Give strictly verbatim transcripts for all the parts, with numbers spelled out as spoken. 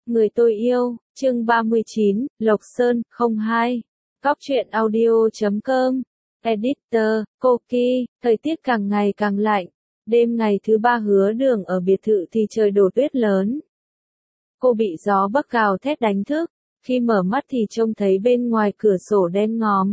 Người tôi yêu, chương ba mươi chín, Lộc Sơn, không hai. Cóc truyện audio chấm com. Editor, Koki, thời tiết càng ngày càng lạnh. Đêm ngày thứ ba Hứa Đường ở biệt thự thì trời đổ tuyết lớn. Cô bị gió bấc gào thét đánh thức. Khi mở mắt thì trông thấy bên ngoài cửa sổ đen ngòm.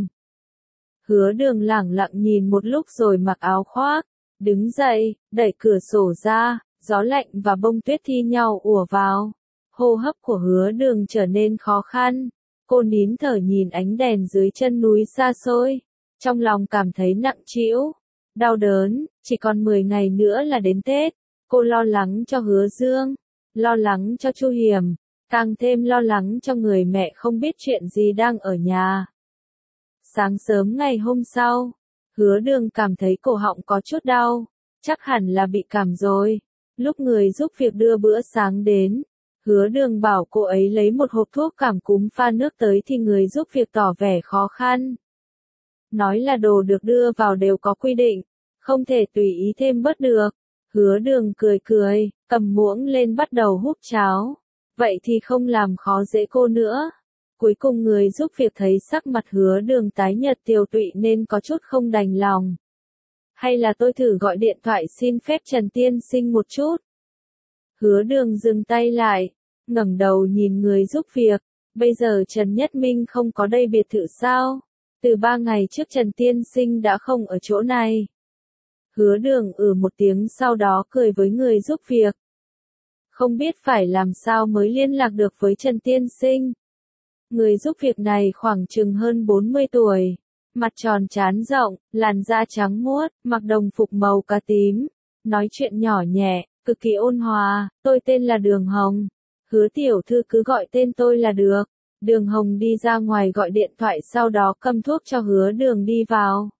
Hứa Đường lẳng lặng nhìn một lúc rồi mặc áo khoác. Đứng dậy, đẩy cửa sổ ra, gió lạnh và bông tuyết thi nhau ùa vào. Hô hấp của Hứa Đường trở nên khó khăn. Cô nín thở nhìn ánh đèn dưới chân núi xa xôi. Trong lòng cảm thấy nặng trĩu, đau đớn, chỉ còn mười ngày nữa là đến Tết. Cô lo lắng cho Hứa Dương, lo lắng cho Chu Hiểm, càng thêm lo lắng cho người mẹ không biết chuyện gì đang ở nhà. Sáng sớm ngày hôm sau, Hứa Đường cảm thấy cổ họng có chút đau, chắc hẳn là bị cảm rồi. Lúc người giúp việc đưa bữa sáng đến, Hứa Đường bảo cô ấy lấy một hộp thuốc cảm cúm pha nước tới thì người giúp việc tỏ vẻ khó khăn. Nói là đồ được đưa vào đều có quy định, không thể tùy ý thêm bớt được. Hứa Đường cười cười, cầm muỗng lên bắt đầu húp cháo. Vậy thì không làm khó dễ cô nữa. Cuối cùng người giúp việc thấy sắc mặt Hứa Đường tái nhợt tiều tụy nên có chút không đành lòng. Hay là tôi thử gọi điện thoại xin phép Trần Tiên Sinh một chút. Hứa Đường dừng tay lại, ngẩng đầu nhìn người giúp việc. Bây giờ Trần Nhất Minh không có đây biệt thự sao? Từ ba ngày trước Trần Tiên Sinh đã không ở chỗ này. Hứa Đường ừ một tiếng sau đó cười với người giúp việc. Không biết phải làm sao mới liên lạc được với Trần Tiên Sinh. Người giúp việc này khoảng chừng hơn bốn mươi tuổi. Mặt tròn trán rộng, làn da trắng muốt, mặc đồng phục màu cà tím. Nói chuyện nhỏ nhẹ, cực kỳ ôn hòa. Tôi tên là Đường Hồng. Hứa tiểu thư cứ gọi tên tôi là được. Đường Hồng đi ra ngoài gọi điện thoại sau đó cầm thuốc cho Hứa Đường đi vào.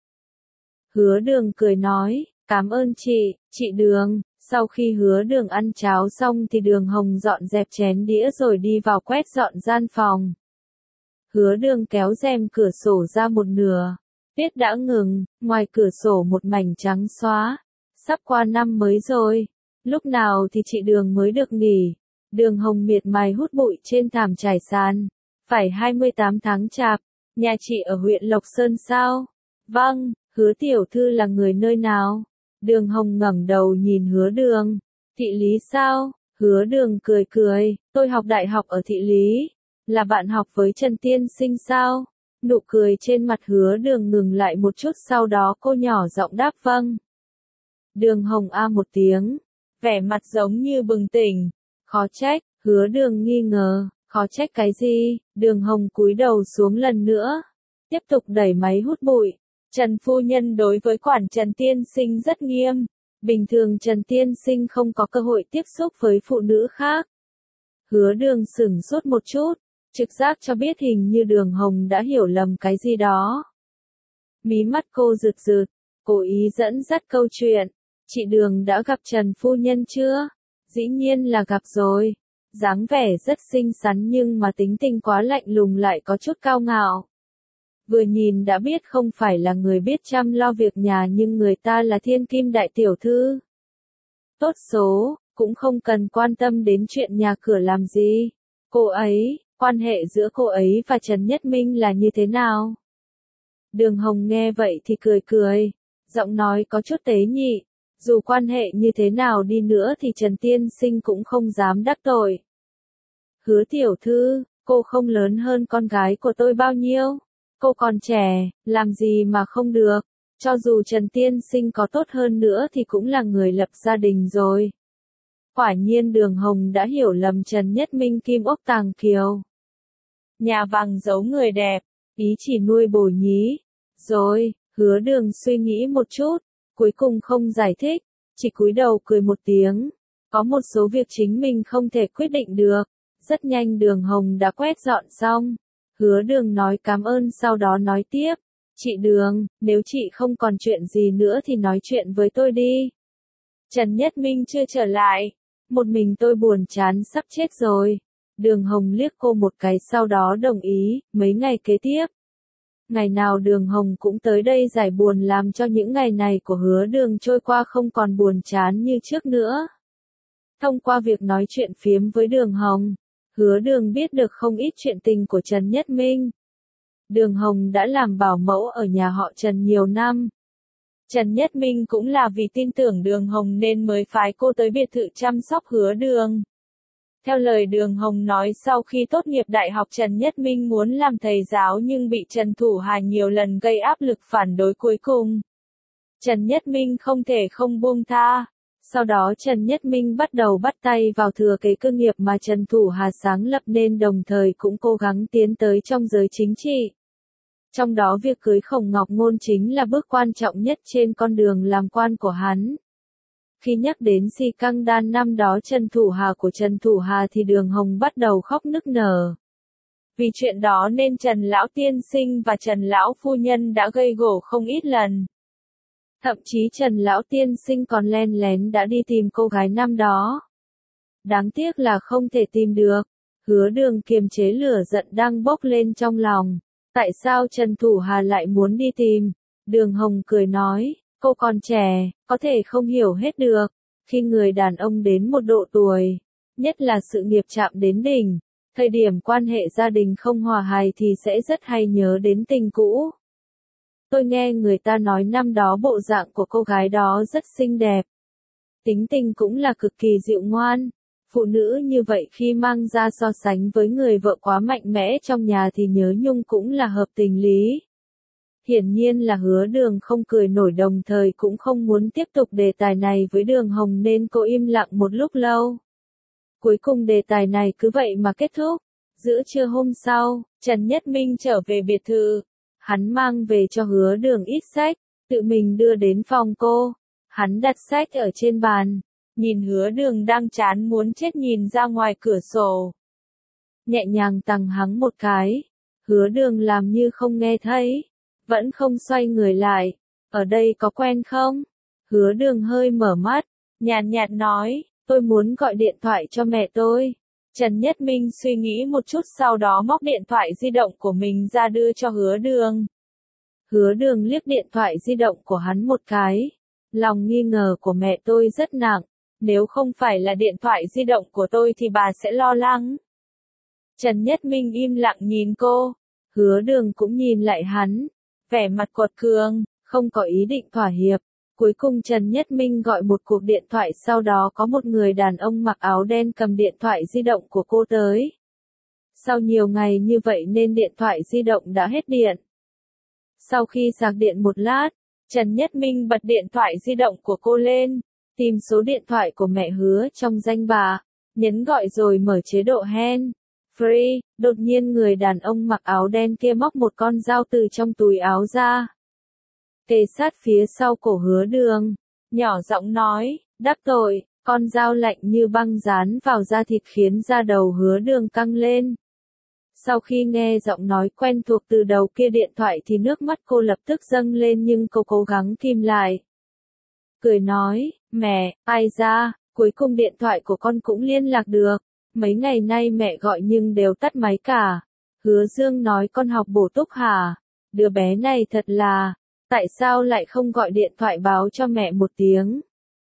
Hứa Đường cười nói, cảm ơn chị, chị Đường. Sau khi Hứa Đường ăn cháo xong thì Đường Hồng dọn dẹp chén đĩa rồi đi vào quét dọn gian phòng. Hứa Đường kéo rèm cửa sổ ra một nửa. Tuyết đã ngừng, ngoài cửa sổ một mảnh trắng xóa. Sắp qua năm mới rồi. Lúc nào thì chị Đường mới được nghỉ? Đường Hồng miệt mài hút bụi trên thảm trải sàn. Phải hai mươi tám tháng chạp, nhà chị ở huyện Lộc Sơn sao? Vâng, Hứa tiểu thư là người nơi nào? Đường Hồng ngẩng đầu nhìn Hứa Đường. Thị lý sao? Hứa Đường cười cười, tôi học đại học ở thị lý. Là bạn học với Trần Tiên Sinh sao? Nụ cười trên mặt Hứa Đường ngừng lại một chút sau đó cô nhỏ giọng đáp vâng. Đường Hồng a một tiếng, vẻ mặt giống như bừng tỉnh. Khó trách, Hứa Đường nghi ngờ. Khó trách cái gì? Đường Hồng cúi đầu xuống lần nữa. Tiếp tục đẩy máy hút bụi. Trần phu nhân đối với quản Trần Tiên Sinh rất nghiêm. Bình thường Trần Tiên Sinh không có cơ hội tiếp xúc với phụ nữ khác. Hứa Đường sửng sốt một chút. Trực giác cho biết hình như Đường Hồng đã hiểu lầm cái gì đó. Mí mắt cô rực rực. Cố ý dẫn dắt câu chuyện. Chị Đường đã gặp Trần phu nhân chưa? Dĩ nhiên là gặp rồi. Dáng vẻ rất xinh xắn nhưng mà tính tình quá lạnh lùng lại có chút cao ngạo. Vừa nhìn đã biết không phải là người biết chăm lo việc nhà nhưng người ta là thiên kim đại tiểu thư. Tốt số, cũng không cần quan tâm đến chuyện nhà cửa làm gì. Cô ấy, quan hệ giữa cô ấy và Trần Nhất Minh là như thế nào? Đường Hồng nghe vậy thì cười cười, giọng nói có chút tế nhị. Dù quan hệ như thế nào đi nữa thì Trần Tiên Sinh cũng không dám đắc tội. Hứa tiểu thư, cô không lớn hơn con gái của tôi bao nhiêu. Cô còn trẻ, làm gì mà không được. Cho dù Trần Tiên Sinh có tốt hơn nữa thì cũng là người lập gia đình rồi. Quả nhiên Đường Hồng đã hiểu lầm Trần Nhất Minh kim ốc tàng kiều. Nhà vàng giấu người đẹp, ý chỉ nuôi bồ nhí. Rồi, Hứa Đường suy nghĩ một chút. Cuối cùng không giải thích, chỉ cúi đầu cười một tiếng. Có một số việc chính mình không thể quyết định được. Rất nhanh Đường Hồng đã quét dọn xong. Hứa Đường nói cảm ơn sau đó nói tiếp. Chị Đường, nếu chị không còn chuyện gì nữa thì nói chuyện với tôi đi. Trần Nhất Minh chưa trở lại. Một mình tôi buồn chán sắp chết rồi. Đường Hồng liếc cô một cái sau đó đồng ý. Mấy ngày kế tiếp. Ngày nào Đường Hồng cũng tới đây giải buồn làm cho những ngày này của Hứa Đường trôi qua không còn buồn chán như trước nữa. Thông qua việc nói chuyện phiếm với Đường Hồng, Hứa Đường biết được không ít chuyện tình của Trần Nhất Minh. Đường Hồng đã làm bảo mẫu ở nhà họ Trần nhiều năm. Trần Nhất Minh cũng là vì tin tưởng Đường Hồng nên mới phái cô tới biệt thự chăm sóc Hứa Đường. Theo lời Đường Hồng nói, sau khi tốt nghiệp đại học Trần Nhất Minh muốn làm thầy giáo nhưng bị Trần Thủ Hà nhiều lần gây áp lực phản đối, cuối cùng Trần Nhất Minh không thể không buông tha. Sau đó Trần Nhất Minh bắt đầu bắt tay vào thừa kế cơ nghiệp mà Trần Thủ Hà sáng lập nên, đồng thời cũng cố gắng tiến tới trong giới chính trị. Trong đó việc cưới Khổng Ngọc Ngôn chính là bước quan trọng nhất trên con đường làm quan của hắn. Khi nhắc đến Si Căng Đan năm đó Trần Thủ Hà của Trần Thủ Hà thì Đường Hồng bắt đầu khóc nức nở. Vì chuyện đó nên Trần Lão Tiên Sinh và Trần Lão Phu Nhân đã gây gổ không ít lần. Thậm chí Trần Lão Tiên Sinh còn len lén đã đi tìm cô gái năm đó. Đáng tiếc là không thể tìm được. Hứa Đường kiềm chế lửa giận đang bốc lên trong lòng. Tại sao Trần Thủ Hà lại muốn đi tìm? Đường Hồng cười nói, cô còn trẻ, có thể không hiểu hết được. Khi người đàn ông đến một độ tuổi, nhất là sự nghiệp chạm đến đỉnh, thời điểm quan hệ gia đình không hòa hài thì sẽ rất hay nhớ đến tình cũ. Tôi nghe người ta nói năm đó bộ dạng của cô gái đó rất xinh đẹp. Tính tình cũng là cực kỳ dịu ngoan. Phụ nữ như vậy khi mang ra so sánh với người vợ quá mạnh mẽ trong nhà thì nhớ nhung cũng là hợp tình lý. Hiển nhiên là Hứa Đường không cười nổi, đồng thời cũng không muốn tiếp tục đề tài này với Đường Hồng nên cô im lặng một lúc lâu. Cuối cùng đề tài này cứ vậy mà kết thúc. Giữa trưa hôm sau, Trần Nhất Minh trở về biệt thự. Hắn mang về cho Hứa Đường ít sách, tự mình đưa đến phòng cô. Hắn đặt sách ở trên bàn, nhìn Hứa Đường đang chán muốn chết nhìn ra ngoài cửa sổ. Nhẹ nhàng tằng hắng một cái. Hứa Đường làm như không nghe thấy, vẫn không xoay người lại. Ở đây có quen không? Hứa Đường hơi mở mắt, nhàn nhạt nói, tôi muốn gọi điện thoại cho mẹ tôi. Trần Nhất Minh suy nghĩ một chút sau đó móc điện thoại di động của mình ra đưa cho Hứa Đường. Hứa Đường liếc điện thoại di động của hắn một cái. Lòng nghi ngờ của mẹ tôi rất nặng. Nếu không phải là điện thoại di động của tôi thì bà sẽ lo lắng. Trần Nhất Minh im lặng nhìn cô. Hứa Đường cũng nhìn lại hắn. Vẻ mặt quật cường, không có ý định thỏa hiệp. Cuối cùng Trần Nhất Minh gọi một cuộc điện thoại, sau đó có một người đàn ông mặc áo đen cầm điện thoại di động của cô tới. Sau nhiều ngày như vậy nên điện thoại di động đã hết điện. Sau khi sạc điện một lát, Trần Nhất Minh bật điện thoại di động của cô lên, tìm số điện thoại của mẹ Hứa trong danh bạ, nhấn gọi rồi mở chế độ hand free. Đột nhiên người đàn ông mặc áo đen kia móc một con dao từ trong túi áo ra, kề sát phía sau cổ Hứa Đường, nhỏ giọng nói, đắc tội. Con dao lạnh như băng dán vào da thịt khiến da đầu Hứa Đường căng lên. Sau khi nghe giọng nói quen thuộc từ đầu kia điện thoại thì nước mắt cô lập tức dâng lên, nhưng cô cố gắng kìm lại. Cười nói, mẹ, ai ra, cuối cùng điện thoại của con cũng liên lạc được. Mấy ngày nay mẹ gọi nhưng đều tắt máy cả. Hứa Dương nói con học bổ túc hả? Đứa bé này thật là, tại sao lại không gọi điện thoại báo cho mẹ một tiếng?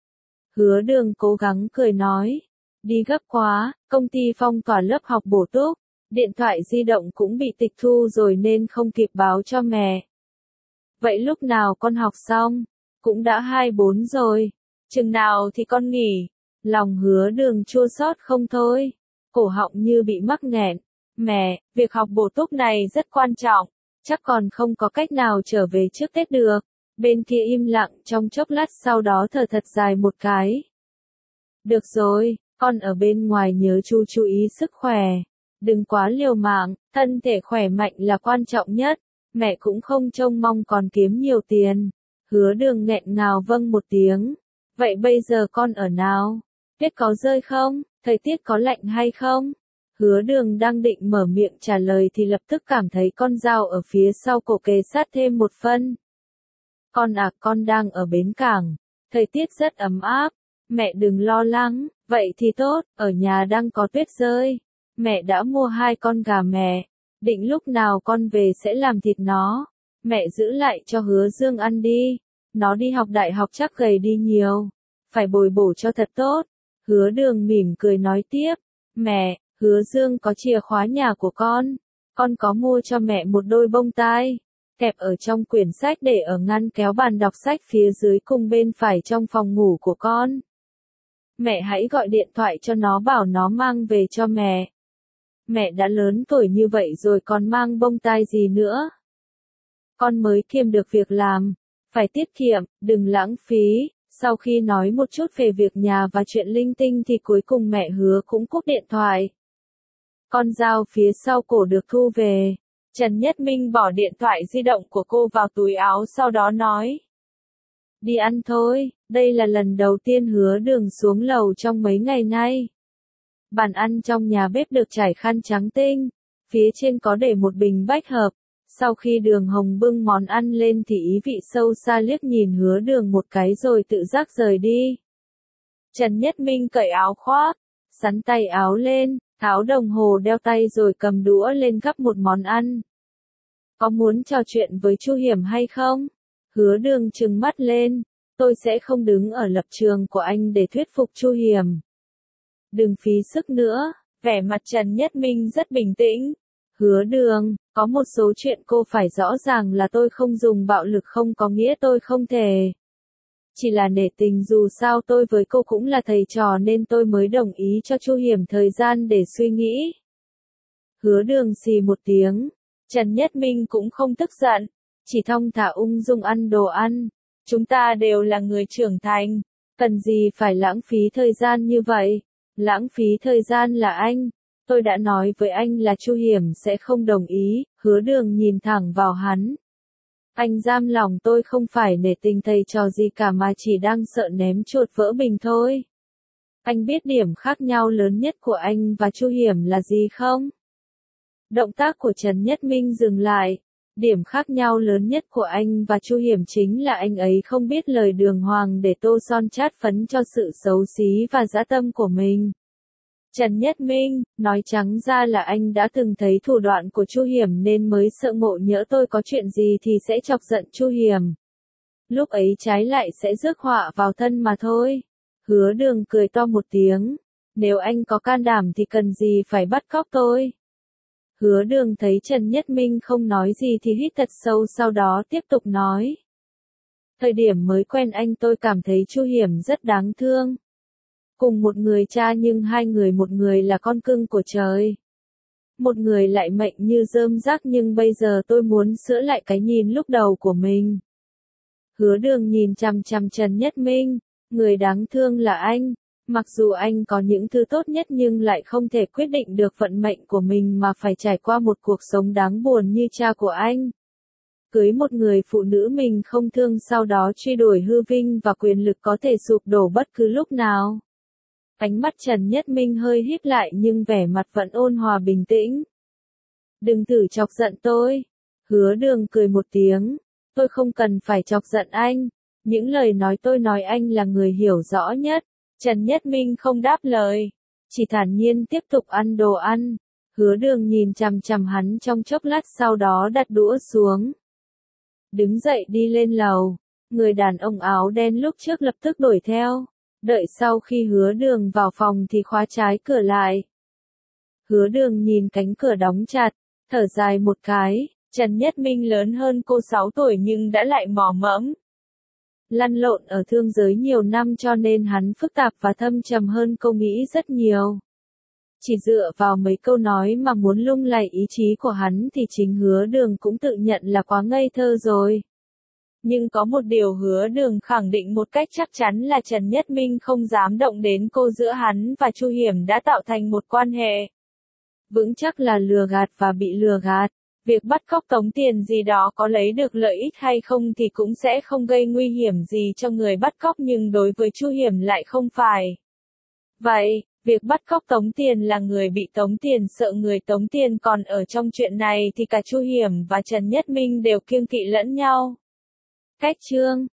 Hứa Đường cố gắng cười nói, đi gấp quá, công ty phong tỏa lớp học bổ túc, điện thoại di động cũng bị tịch thu rồi nên không kịp báo cho mẹ. Vậy lúc nào con học xong? Cũng đã hai bốn rồi, chừng nào thì con nghỉ? Lòng Hứa Đường chua xót không thôi, cổ họng như bị mắc nghẹn. Mẹ, việc học bổ túc này rất quan trọng, chắc còn không có cách nào trở về trước Tết được. Bên kia im lặng trong chốc lát, sau đó thở thật dài một cái. Được rồi, con ở bên ngoài nhớ chú chú ý sức khỏe. Đừng quá liều mạng, thân thể khỏe mạnh là quan trọng nhất. Mẹ cũng không trông mong còn kiếm nhiều tiền. Hứa Đường nghẹn ngào vâng một tiếng. Vậy bây giờ con ở nào? Tuyết có rơi không? Thời tiết có lạnh hay không? Hứa Đường đang định mở miệng trả lời thì lập tức cảm thấy con dao ở phía sau cổ kề sát thêm một phân. Con à, con đang ở bến cảng. Thời tiết rất ấm áp. Mẹ đừng lo lắng. Vậy thì tốt, ở nhà đang có tuyết rơi. Mẹ đã mua hai con gà mẹ. Định lúc nào con về sẽ làm thịt nó. Mẹ giữ lại cho Hứa Dương ăn đi. Nó đi học đại học chắc gầy đi nhiều. Phải bồi bổ cho thật tốt. Hứa Đường mỉm cười nói tiếp. Mẹ, Hứa Dương có chìa khóa nhà của con. Con có mua cho mẹ một đôi bông tai, kẹp ở trong quyển sách để ở ngăn kéo bàn đọc sách phía dưới cùng bên phải trong phòng ngủ của con. Mẹ hãy gọi điện thoại cho nó bảo nó mang về cho mẹ. Mẹ đã lớn tuổi như vậy rồi còn mang bông tai gì nữa. Con mới kiếm được việc làm, phải tiết kiệm, đừng lãng phí. Sau khi nói một chút về việc nhà và chuyện linh tinh thì cuối cùng mẹ Hứa cũng cúp điện thoại. Con dao phía sau cổ được thu về. Trần Nhất Minh bỏ điện thoại di động của cô vào túi áo sau đó nói. Đi ăn thôi, đây là lần đầu tiên Hứa Đường xuống lầu trong mấy ngày nay. Bàn ăn trong nhà bếp được trải khăn trắng tinh, phía trên có để một bình bách hợp. Sau khi Đường Hồng bưng món ăn lên thì ý vị sâu xa liếc nhìn Hứa Đường một cái rồi tự giác rời đi. Trần Nhất Minh cởi áo khoác, sắn tay áo lên, tháo đồng hồ đeo tay rồi cầm đũa lên gắp một món ăn. Có muốn trò chuyện với Chu Hiểm hay không? Hứa Đường trừng mắt lên, tôi sẽ không đứng ở lập trường của anh để thuyết phục Chu Hiểm. Đừng phí sức nữa, vẻ mặt Trần Nhất Minh rất bình tĩnh. Hứa Đường, có một số chuyện cô phải rõ ràng là tôi không dùng bạo lực không có nghĩa tôi không thể. Chỉ là nể tình dù sao tôi với cô cũng là thầy trò nên tôi mới đồng ý cho Chu Hiểm thời gian để suy nghĩ. Hứa Đường xì một tiếng, Trần Nhất Minh cũng không tức giận, chỉ thong thả ung dung ăn đồ ăn. Chúng ta đều là người trưởng thành, cần gì phải lãng phí thời gian như vậy? Lãng phí thời gian là anh. Tôi đã nói với anh là Chu Hiểm sẽ không đồng ý. Hứa Đường nhìn thẳng vào hắn. Anh giam lòng tôi không phải nể tình thầy trò gì cả mà chỉ đang sợ ném chuột vỡ bình thôi. Anh biết điểm khác nhau lớn nhất của anh và Chu Hiểm là gì không? Động tác của Trần Nhất Minh dừng lại. Điểm khác nhau lớn nhất của anh và Chu Hiểm chính là anh ấy không biết lời đường hoàng để tô son chát phấn cho sự xấu xí và dã tâm của mình. Trần Nhất Minh, nói trắng ra là anh đã từng thấy thủ đoạn của Chu Hiểm nên mới sợ ngộ nhỡ tôi có chuyện gì thì sẽ chọc giận Chu Hiểm. Lúc ấy trái lại sẽ rước họa vào thân mà thôi. Hứa Đường cười to một tiếng. Nếu anh có can đảm thì cần gì phải bắt cóc tôi. Hứa Đường thấy Trần Nhất Minh không nói gì thì hít thật sâu sau đó tiếp tục nói. Thời điểm mới quen anh tôi cảm thấy Chu Hiểm rất đáng thương. Cùng một người cha nhưng hai người, một người là con cưng của trời. Một người lại mệnh như rơm rác nhưng bây giờ tôi muốn sửa lại cái nhìn lúc đầu của mình. Hứa Đường nhìn chằm chằm Trần Nhất Minh, người đáng thương là anh. Mặc dù anh có những thứ tốt nhất nhưng lại không thể quyết định được vận mệnh của mình mà phải trải qua một cuộc sống đáng buồn như cha của anh. Cưới một người phụ nữ mình không thương sau đó truy đuổi hư vinh và quyền lực có thể sụp đổ bất cứ lúc nào. Ánh mắt Trần Nhất Minh hơi híp lại nhưng vẻ mặt vẫn ôn hòa bình tĩnh. Đừng thử chọc giận tôi. Hứa Đường cười một tiếng. Tôi không cần phải chọc giận anh. Những lời nói tôi nói anh là người hiểu rõ nhất. Trần Nhất Minh không đáp lời, chỉ thản nhiên tiếp tục ăn đồ ăn. Hứa Đường nhìn chằm chằm hắn trong chốc lát sau đó đặt đũa xuống. Đứng dậy đi lên lầu, người đàn ông áo đen lúc trước lập tức đuổi theo. Đợi sau khi Hứa Đường vào phòng thì khóa trái cửa lại. Hứa Đường nhìn cánh cửa đóng chặt, thở dài một cái. Trần Nhất Minh lớn hơn cô sáu tuổi nhưng đã lại mò mẫm. Lăn lộn ở thương giới nhiều năm cho nên hắn phức tạp và thâm trầm hơn cô nghĩ rất nhiều. Chỉ dựa vào mấy câu nói mà muốn lung lay ý chí của hắn thì chính Hứa Đường cũng tự nhận là quá ngây thơ rồi. Nhưng có một điều Hứa Đường khẳng định một cách chắc chắn là Trần Nhất Minh không dám động đến cô, giữa hắn và Chu Hiểm đã tạo thành một quan hệ vững chắc là lừa gạt và bị lừa gạt. Việc bắt cóc tống tiền gì đó có lấy được lợi ích hay không thì cũng sẽ không gây nguy hiểm gì cho người bắt cóc nhưng đối với Chu Hiểm lại không phải. Vậy, việc bắt cóc tống tiền là người bị tống tiền sợ người tống tiền, còn ở trong chuyện này thì cả Chu Hiểm và Trần Nhất Minh đều kiêng kỵ lẫn nhau. Cách chương